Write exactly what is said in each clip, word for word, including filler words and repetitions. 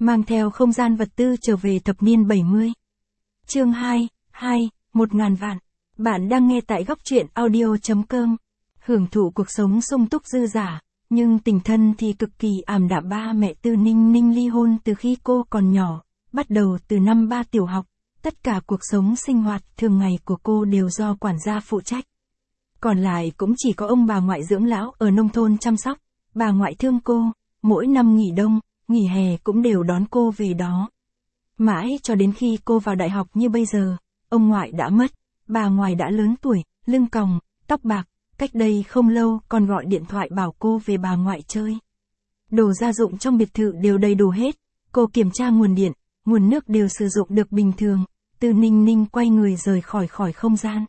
mang theo không gian vật tư trở về thập niên bảy mươi. Chương hai, hai, một ngàn vạn. Bạn đang nghe tại góc truyện audio chấm com. Hưởng thụ cuộc sống sung túc dư dả, nhưng tình thân thì cực kỳ ảm đạm. Ba mẹ Tư Ninh Ninh ly hôn từ khi cô còn nhỏ, bắt đầu từ năm ba tiểu học. Tất cả cuộc sống sinh hoạt thường ngày của cô đều do quản gia phụ trách. Còn lại cũng chỉ có ông bà ngoại dưỡng lão ở nông thôn chăm sóc. Bà ngoại thương cô, mỗi năm nghỉ đông, nghỉ hè cũng đều đón cô về đó. Mãi cho đến khi cô vào đại học như bây giờ, ông ngoại đã mất, bà ngoại đã lớn tuổi, lưng còng, tóc bạc, cách đây không lâu còn gọi điện thoại bảo cô về bà ngoại chơi. Đồ gia dụng trong biệt thự đều đầy đủ hết, cô kiểm tra nguồn điện, nguồn nước đều sử dụng được bình thường. Tư Ninh Ninh quay người rời khỏi khỏi không gian.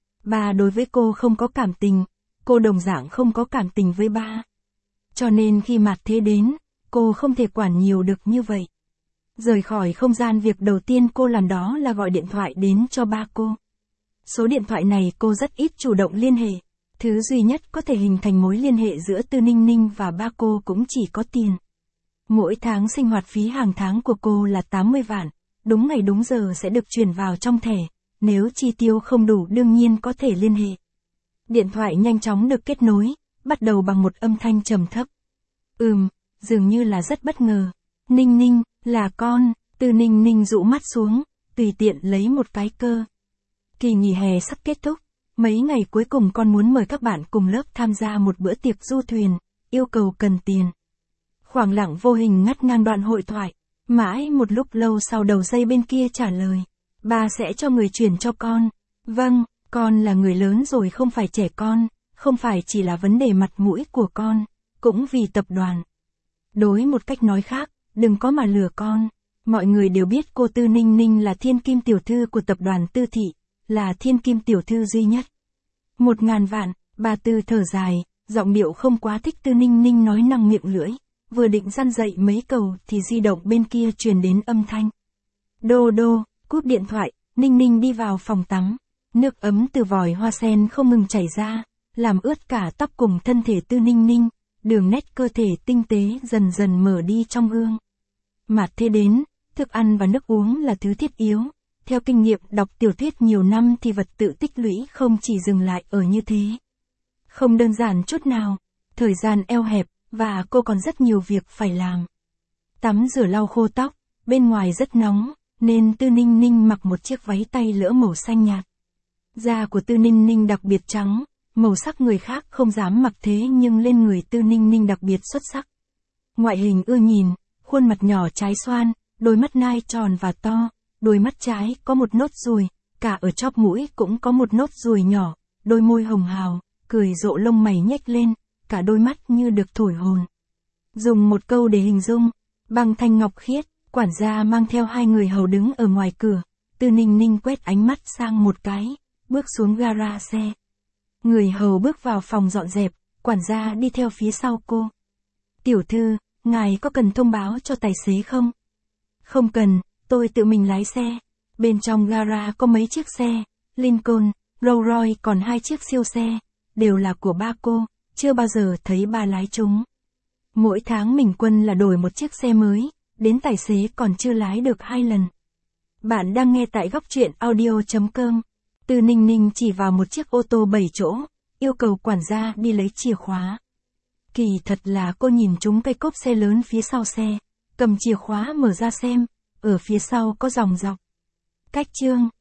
Ba đối với cô không có cảm tình, cô đồng dạng không có cảm tình với ba. Cho nên khi mạt thế đến, cô không thể quản nhiều được như vậy. Rời khỏi không gian, việc đầu tiên cô làm đó là gọi điện thoại đến cho ba cô. Số điện thoại này cô rất ít chủ động liên hệ. Thứ duy nhất có thể hình thành mối liên hệ giữa Tư Ninh Ninh và ba cô cũng chỉ có tiền. Mỗi tháng sinh hoạt phí hàng tháng của cô là tám mươi vạn, đúng ngày đúng giờ sẽ được chuyển vào trong thẻ, nếu chi tiêu không đủ đương nhiên có thể liên hệ. Điện thoại nhanh chóng được kết nối, bắt đầu bằng một âm thanh trầm thấp. Ừm, dường như là rất bất ngờ. Ninh Ninh, là con. Tư Ninh Ninh dụ mắt xuống, tùy tiện lấy một cái cơ. Kỳ nghỉ hè sắp kết thúc, mấy ngày cuối cùng con muốn mời các bạn cùng lớp tham gia một bữa tiệc du thuyền, yêu cầu cần tiền. Khoảng lặng vô hình ngắt ngang đoạn hội thoại, mãi một lúc lâu sau đầu dây bên kia trả lời. Ba sẽ cho người chuyển cho con. Vâng, con là người lớn rồi không phải trẻ con, không phải chỉ là vấn đề mặt mũi của con, cũng vì tập đoàn. Đối một cách nói khác, đừng có mà lừa con. Mọi người đều biết cô Tư Ninh Ninh là thiên kim tiểu thư của tập đoàn Tư Thị, là thiên kim tiểu thư duy nhất. Một ngàn vạn, bà Tư thở dài, giọng điệu không quá thích. Tư Ninh Ninh nói năng miệng lưỡi, vừa định răn dậy mấy câu thì di động bên kia truyền đến âm thanh. Đô đô, cúp điện thoại, Ninh Ninh đi vào phòng tắm. Nước ấm từ vòi hoa sen không ngừng chảy ra, làm ướt cả tóc cùng thân thể Tư Ninh Ninh, đường nét cơ thể tinh tế dần dần mở đi trong gương. Mạt thế đến, thức ăn và nước uống là thứ thiết yếu. Theo kinh nghiệm đọc tiểu thuyết nhiều năm thì vật tự tích lũy không chỉ dừng lại ở như thế. Không đơn giản chút nào, thời gian eo hẹp, và cô còn rất nhiều việc phải làm. Tắm rửa lau khô tóc, bên ngoài rất nóng, nên Tư Ninh Ninh mặc một chiếc váy tay lỡ màu xanh nhạt. Da của Tư Ninh Ninh đặc biệt trắng, màu sắc người khác không dám mặc thế nhưng lên người Tư Ninh Ninh đặc biệt xuất sắc. Ngoại hình ưa nhìn, khuôn mặt nhỏ trái xoan, đôi mắt nai tròn và to, đôi mắt trái có một nốt ruồi, cả ở chóp mũi cũng có một nốt ruồi nhỏ, đôi môi hồng hào, cười rộ lông mày nhếch lên, cả đôi mắt như được thổi hồn. Dùng một câu để hình dung, băng thanh ngọc khiết. Quản gia mang theo hai người hầu đứng ở ngoài cửa, Tư Ninh Ninh quét ánh mắt sang một cái, bước xuống gara xe. Người hầu bước vào phòng dọn dẹp, quản gia đi theo phía sau cô. Tiểu thư, ngài có cần thông báo cho tài xế không? Không cần, tôi tự mình lái xe. Bên trong gara có mấy chiếc xe, Lincoln, Rolls Royce còn hai chiếc siêu xe, đều là của ba cô, chưa bao giờ thấy ba lái chúng. Mỗi tháng bình quân là đổi một chiếc xe mới. Đến tài xế còn chưa lái được hai lần. Bạn đang nghe tại góc truyện audio chấm com. Tư Ninh Ninh chỉ vào một chiếc ô tô bảy chỗ, yêu cầu quản gia đi lấy chìa khóa. Kỳ thật là cô nhìn trúng cây cốp xe lớn phía sau xe, cầm chìa khóa mở ra xem, ở phía sau có dòng dọc. Cách chương,